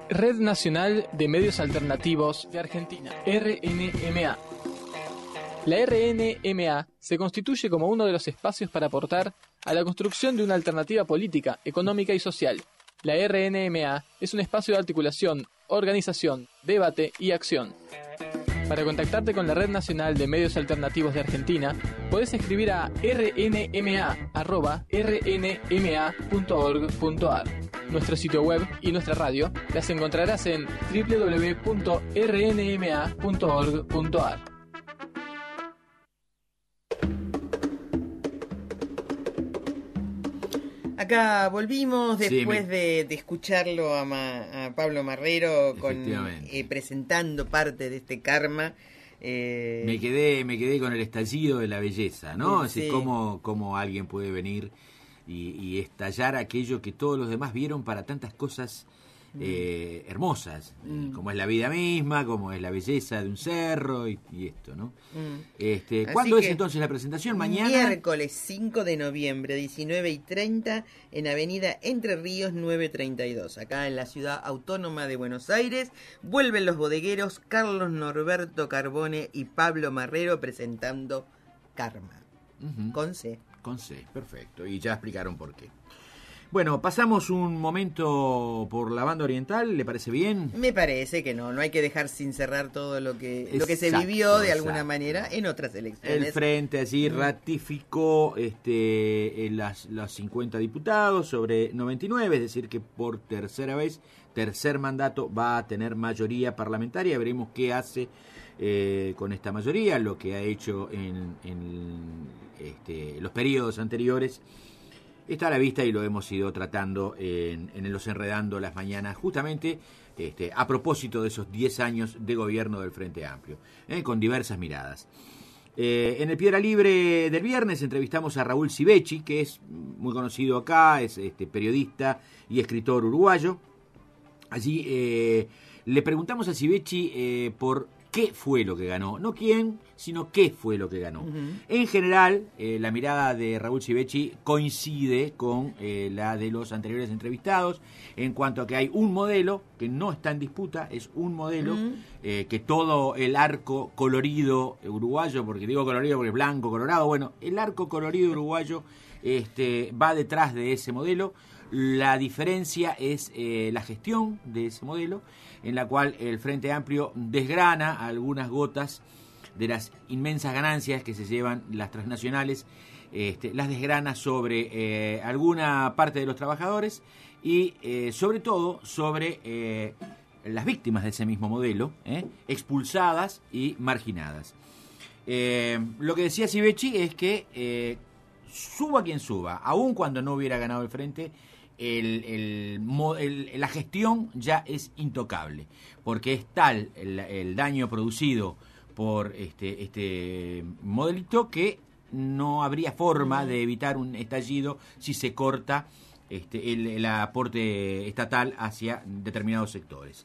Red Nacional de Medios Alternativos de Argentina, RNMA. La RNMA se constituye como uno de los espacios para aportar a la construcción de una alternativa política, económica y social. La RNMA es un espacio de articulación, organización, debate y acción. Para contactarte con la Red Nacional de Medios Alternativos de Argentina, podés escribir a rnma@rnma.org.ar. Nuestro sitio web y nuestra radio las encontrarás en www.rnma.org.ar. Acá volvimos después de escucharlo a Pablo Marrero presentando parte de este karma. Me quedé con el estallido de la belleza, ¿no? Sí. Así cómo alguien puede venir y estallar aquello que todos los demás vieron para tantas cosas hermosas, como es la vida misma, como es la belleza de un cerro y esto, ¿no? ¿Cuándo es entonces la presentación? ¿Mañana? Miércoles 5 de noviembre, 19:30, en Avenida Entre Ríos 932, acá en la Ciudad Autónoma de Buenos Aires. Vuelven los bodegueros Carlos Norberto Carbone y Pablo Marrero presentando Karma. Con C. Con C, perfecto. Y ya explicaron por qué. Bueno, pasamos un momento por la banda oriental, ¿le parece bien? Me parece que no hay que dejar sin cerrar todo lo que se vivió de alguna manera en otras elecciones. El Frente allí ratificó los 50 diputados sobre 99, es decir que por tercera vez, tercer mandato va a tener mayoría parlamentaria. Veremos qué hace con esta mayoría, lo que ha hecho en los periodos anteriores. Está a la vista y lo hemos ido tratando en los Enredando las Mañanas, justamente a propósito de esos 10 años de gobierno del Frente Amplio, con diversas miradas. En el Piedra Libre del viernes entrevistamos a Raúl Civechi, que es muy conocido acá, es periodista y escritor uruguayo. Allí le preguntamos a Civechi por qué fue lo que ganó, no quién, sino qué fue lo que ganó. En general, la mirada de Raúl Civechi coincide con la de los anteriores entrevistados, en cuanto a que hay un modelo que no está en disputa, es un modelo que todo el arco colorido uruguayo, porque digo colorido porque es blanco, colorado, bueno, el arco colorido uruguayo va detrás de ese modelo. La diferencia es la gestión de ese modelo, en la cual el Frente Amplio desgrana algunas gotas de las inmensas ganancias que se llevan las transnacionales, las desgrana sobre alguna parte de los trabajadores y sobre todo sobre las víctimas de ese mismo modelo, expulsadas y marginadas. Lo que decía Civechi es que suba quien suba, aun cuando no hubiera ganado el Frente, la gestión ya es intocable, porque es tal el daño producido por este modelito que no habría forma de evitar un estallido si se corta el aporte estatal hacia determinados sectores.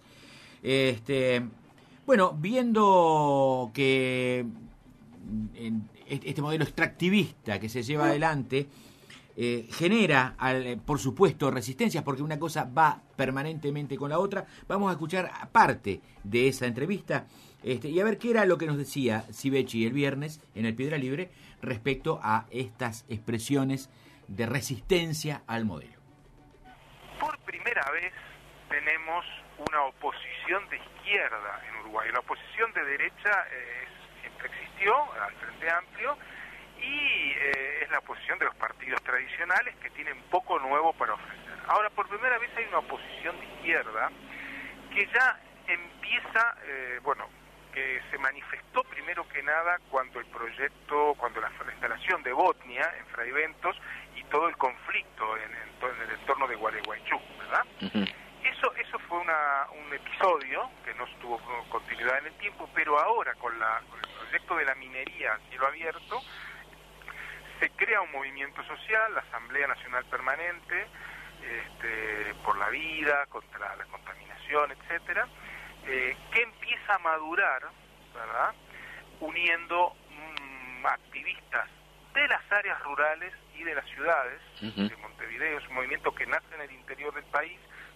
Bueno, viendo que este modelo extractivista que se lleva adelante genera, por supuesto, resistencias, porque una cosa va permanentemente con la otra. Vamos a escuchar parte de esa entrevista y a ver qué era lo que nos decía Civechi el viernes en el Piedra Libre respecto a estas expresiones de resistencia al modelo. Por primera vez tenemos una oposición de izquierda en Uruguay. La oposición de derecha siempre existió al Frente Amplio, y es la posición de los partidos tradicionales que tienen poco nuevo para ofrecer. Ahora, por primera vez hay una oposición de izquierda que ya empieza, que se manifestó primero que nada cuando la instalación de Botnia en Fray Bentos y todo el conflicto en el entorno de Gualeguaychú, ¿verdad? Eso fue un episodio que no tuvo continuidad en el tiempo, pero ahora con el proyecto de la minería a cielo abierto, se crea un movimiento social, la Asamblea Nacional Permanente, por la vida, contra la contaminación, etcétera, que empieza a madurar, ¿verdad?, uniendo activistas de las áreas rurales y de las ciudades de Montevideo. Es un movimiento que nace en el interior del país,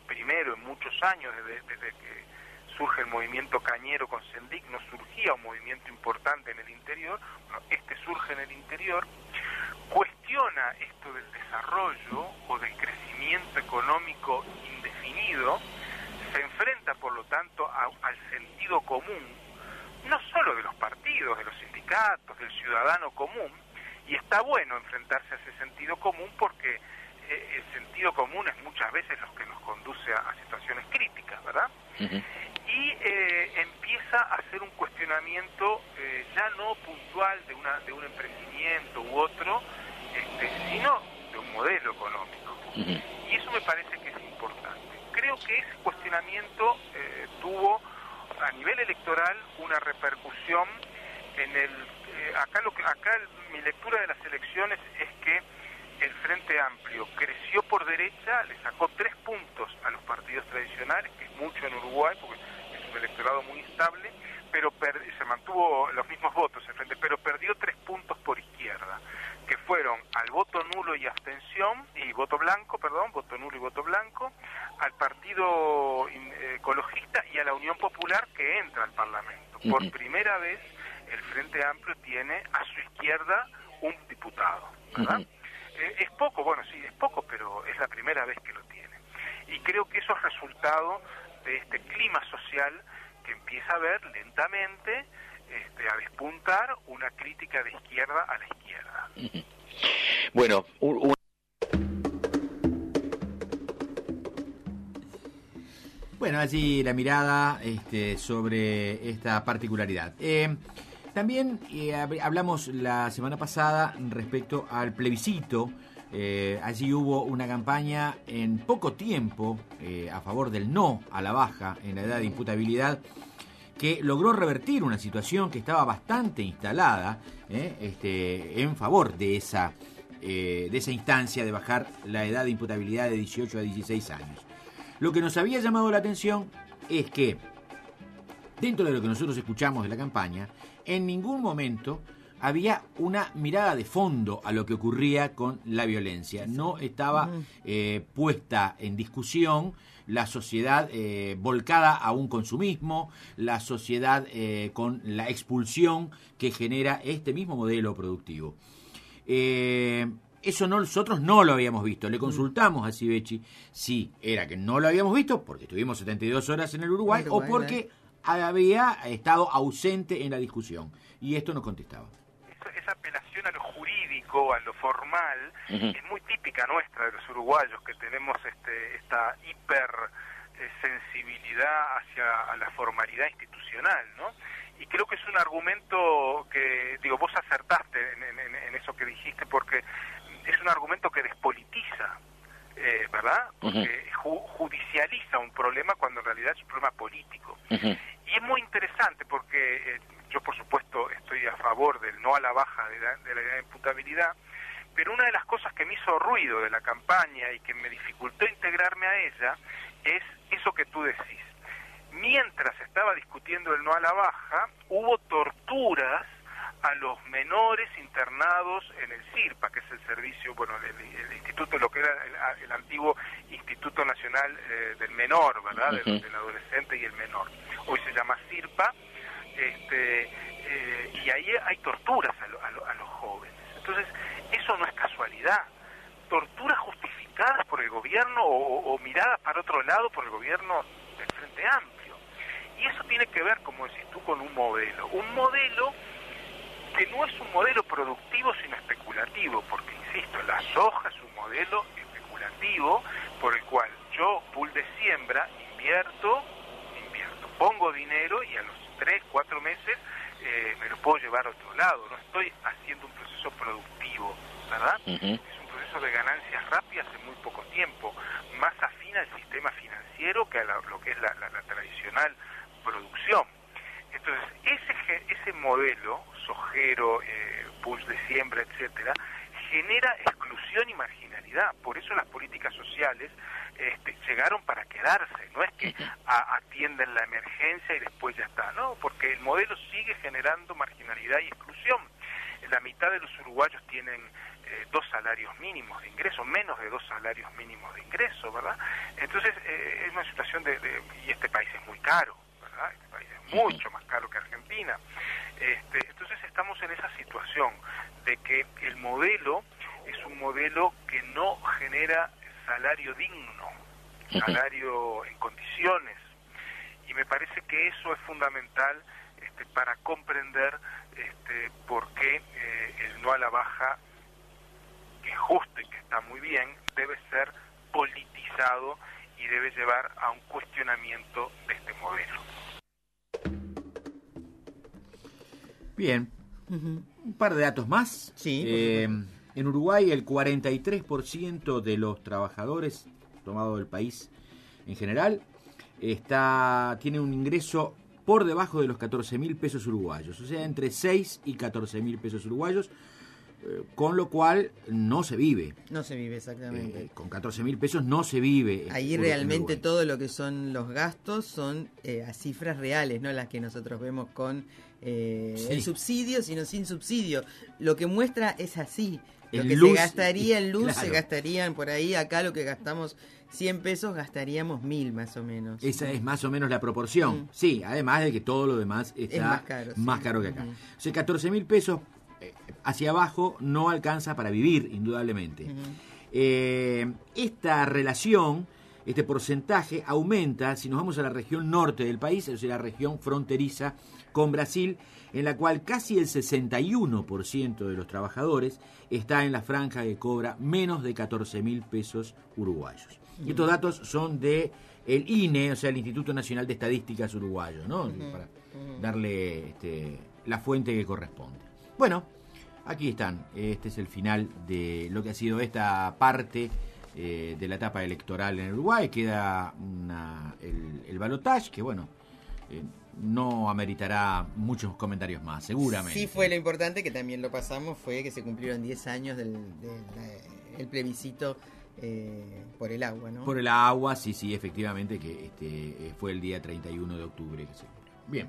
primero en muchos años, desde que surge el movimiento cañero con Sendik, no surgía un movimiento importante en el interior, bueno, este surge en el interior, cuestiona esto del desarrollo o del crecimiento económico indefinido, se enfrenta por lo tanto al sentido común, no solo de los partidos, de los sindicatos, del ciudadano común, y está bueno enfrentarse a ese sentido común porque el sentido común es muchas veces lo que nos conduce a situaciones críticas, ¿verdad? Uh-huh. Y empieza a hacer un cuestionamiento ya no puntual de un emprendimiento u otro, sino de un modelo económico. Uh-huh. Y eso me parece que es importante. Creo que ese cuestionamiento tuvo a nivel electoral una repercusión en el... mi lectura de las elecciones es que el Frente Amplio creció por derecha, le sacó 3 puntos a los partidos tradicionales, que es mucho en Uruguay, porque es un electorado muy estable, pero se mantuvo los mismos votos el Frente, pero perdió 3 puntos por izquierda, que fueron al voto nulo y abstención, y voto blanco, al Partido Ecologista y a la Unión Popular que entra al Parlamento. Uh-huh. Por primera vez el Frente Amplio tiene a su izquierda un diputado, ¿verdad? Uh-huh. Es poco, bueno, sí, es poco, pero es la primera vez que lo tiene. Y creo que eso es resultado de este clima social que empieza a ver lentamente a despuntar una crítica de izquierda a la izquierda. Uh-huh. Bueno, Bueno, allí la mirada sobre esta particularidad. También hablamos la semana pasada respecto al plebiscito. Allí hubo una campaña en poco tiempo a favor del no a la baja en la edad de imputabilidad, que logró revertir una situación que estaba bastante instalada en favor de esa instancia de bajar la edad de imputabilidad de 18 a 16 años. Lo que nos había llamado la atención es que, dentro de lo que nosotros escuchamos de la campaña, en ningún momento había una mirada de fondo a lo que ocurría con la violencia. No estaba puesta en discusión la sociedad volcada a un consumismo, la sociedad con la expulsión que genera este mismo modelo productivo. Eso nosotros no lo habíamos visto. Le consultamos a Sivechi si era que no lo habíamos visto porque estuvimos 72 horas en el Uruguay o porque había estado ausente en la discusión. Y esto nos contestaba. Esa apelación a lo jurídico, a lo formal, es muy típica nuestra de los uruguayos, que tenemos esta hiper sensibilidad hacia la formalidad institucional, ¿no? Y creo que es un argumento que, vos acertaste en eso que dijiste, porque es un argumento que despolitiza, ¿verdad? Porque judicializa un problema cuando en realidad es un problema político. Y es muy interesante porque yo, por supuesto, estoy a favor del no a la baja de la edad de imputabilidad, pero una de las cosas que me hizo ruido de la campaña y que me dificultó integrarme a ella es eso que tú decís. Mientras estaba discutiendo el no a la baja, hubo torturas a los menores internados en el CIRPA, que es el servicio, el instituto, lo que era el antiguo Instituto Nacional del Menor, ¿verdad? Del adolescente y el menor. Hoy se llama CIRPA, y ahí hay torturas a los jóvenes. Entonces, eso no es casualidad. Torturas justificadas por el gobierno o miradas para otro lado por el gobierno del Frente Amplio. Y eso tiene que ver, como decís tú, con un modelo. Un modelo que no es un modelo productivo sino especulativo, porque, insisto, la soja es un modelo especulativo por el cual yo, pool de siembra, invierto, pongo dinero y a los 3, 4 meses me lo puedo llevar a otro lado. No estoy haciendo un proceso productivo, ¿verdad? Es un proceso de ganancias rápidas en muy poco tiempo, más afín al sistema financiero que a lo que es la tradicional producción. Entonces, ese modelo sojero, pools de siembra, etcétera, genera exclusión y marginalidad. Por eso las políticas sociales llegaron para quedarse. No es que atienden la emergencia y después ya está, no, porque el modelo sigue generando marginalidad y exclusión. La mitad de los uruguayos tienen 2 salarios mínimos de ingreso, menos de 2 salarios mínimos de ingreso, ¿verdad? Entonces es una situación y este país es muy caro, ¿verdad? Este país es mucho más caro que Argentina. Entonces estamos en esa situación de que el modelo es un modelo que no genera salario digno, salario en condiciones, y me parece que eso es fundamental para comprender por qué el no a la baja, que es justo y que está muy bien, debe ser politizado y debe llevar a un cuestionamiento de este modelo. Bien, un par de datos más. Sí, en Uruguay el 43% de los trabajadores, tomado del país en general, tiene un ingreso por debajo de los 14.000 pesos uruguayos, o sea, entre 6 y 14.000 pesos uruguayos, con lo cual no se vive. No se vive, exactamente. Con 14.000 pesos no se vive. Ahí realmente todo lo que son los gastos son a cifras reales, no las que nosotros vemos con el subsidio, sino sin subsidio. Lo que muestra es así. Lo que se gastaría en luz, claro, se gastarían por ahí. Acá lo que gastamos 100 pesos, gastaríamos 1.000 más o menos. Esa es más o menos la proporción. Sí, además de que todo lo demás está más caro que acá. O sea, 14.000 pesos hacia abajo no alcanza para vivir, indudablemente. Esta relación, este porcentaje aumenta si nos vamos a la región norte del país, es decir, la región fronteriza con Brasil, en la cual casi el 61% de los trabajadores está en la franja que cobra menos de 14.000 pesos uruguayos. Estos datos son de el INE, o sea, el Instituto Nacional de Estadísticas Uruguayo, ¿no? Para darle la fuente que corresponde. Bueno, aquí están. Este es el final de lo que ha sido esta parte de la etapa electoral en Uruguay. Queda el balotaje, que bueno, no ameritará muchos comentarios más, seguramente. Sí, fue lo importante, que también lo pasamos, fue que se cumplieron 10 años del plebiscito por el agua, ¿no? Por el agua, sí, efectivamente, que fue el día 31 de octubre que se cumplió. Bien.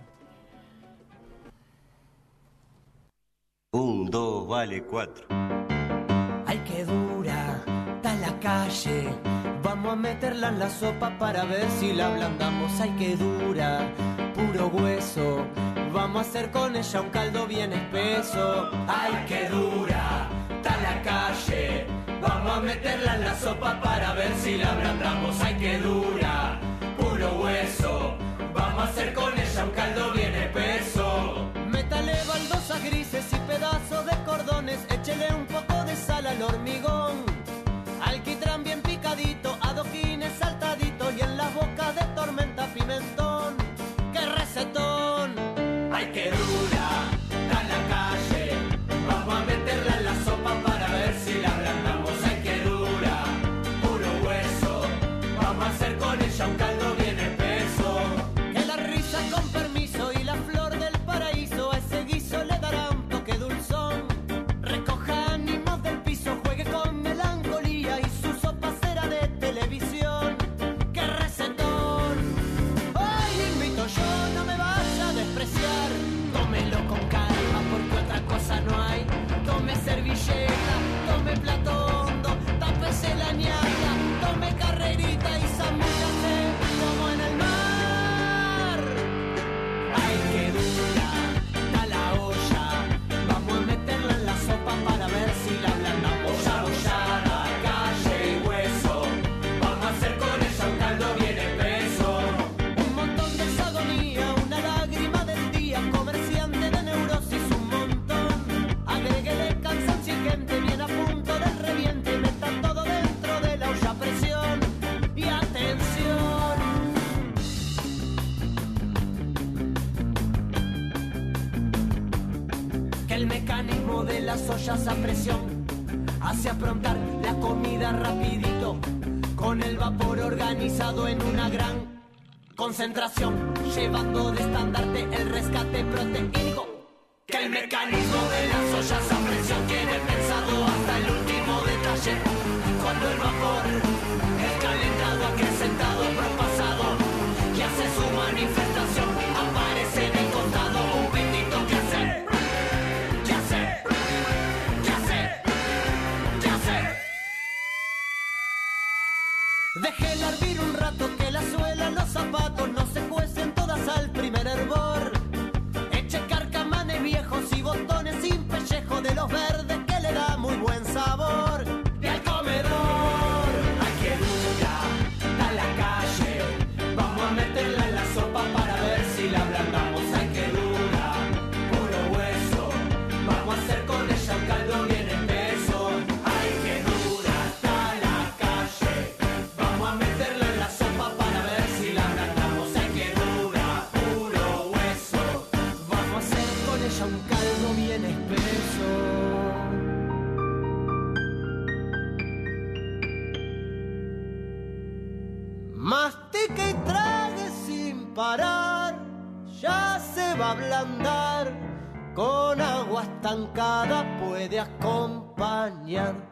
1, 2, vale 4. Ay, qué dura está la calle. Vamos a meterla en la sopa para ver si la ablandamos. Ay, qué dura, puro hueso. Vamos a hacer con ella un caldo bien espeso. Ay, qué dura está la calle. Vamos a meterla en la sopa para ver si la ablandamos. Ay, qué dura, puro hueso. Vamos a hacer con ella un caldo bien espeso. Métale baldosas grises y pedazos de cordones. Échele un poco de sal al hormigón. Alquitrán bien picadito, adoquines saltaditos y en las bocas de tormenta pimentón. ¡Qué recetón! ¡Ay, qué dura está la calle! Vamos a meterla en la sopa para ver si la ablandamos. ¡Ay, qué dura! Puro hueso. Vamos a hacer con ella un caldo bien espeso. Que la risa con permiso y la flor del paraíso a ese guiso le dará un toque dulzón. Recoja ánimos del piso, juegue con melancolía y su sopa será de televisión. ¡Qué recetón! ¡Ay, invito yo, no me vaya a despreciar! Tómelo con calma porque otra cosa no hay. Tome servilleta, tome plato hondo, tápese la ñata, tome carrerita y zambúllase como en el mar. ¡Ay, qué dura está la olla! Vamos a meterla en la sopa para ver si la ablandamos. Abollada, calle y hueso. Vamos a hacer con ella un caldo bien espeso. Un montón de agonía, una lágrima del día. Comerciante de neurosis, un montón. Agréguele cansancio y gente bien a punto del reviente. Meta todo dentro de la olla a presión. Y atención. Que el mecanismo de las ollas a presión hace aprontar la comida rapidito, con el vapor organizado en una gran concentración, llevando de estandarte el rescate proteínico. Que el mecanismo de las ollas a presión tiene pensado hasta el último detalle. Cuando el vapor es calentado, acrecentado, propasado y hace su manifestación, aparece en el costado un pitito que hace, que hace, que hace, mastique y trague sin parar, ya se va a ablandar, con agua estancada puede acompañar.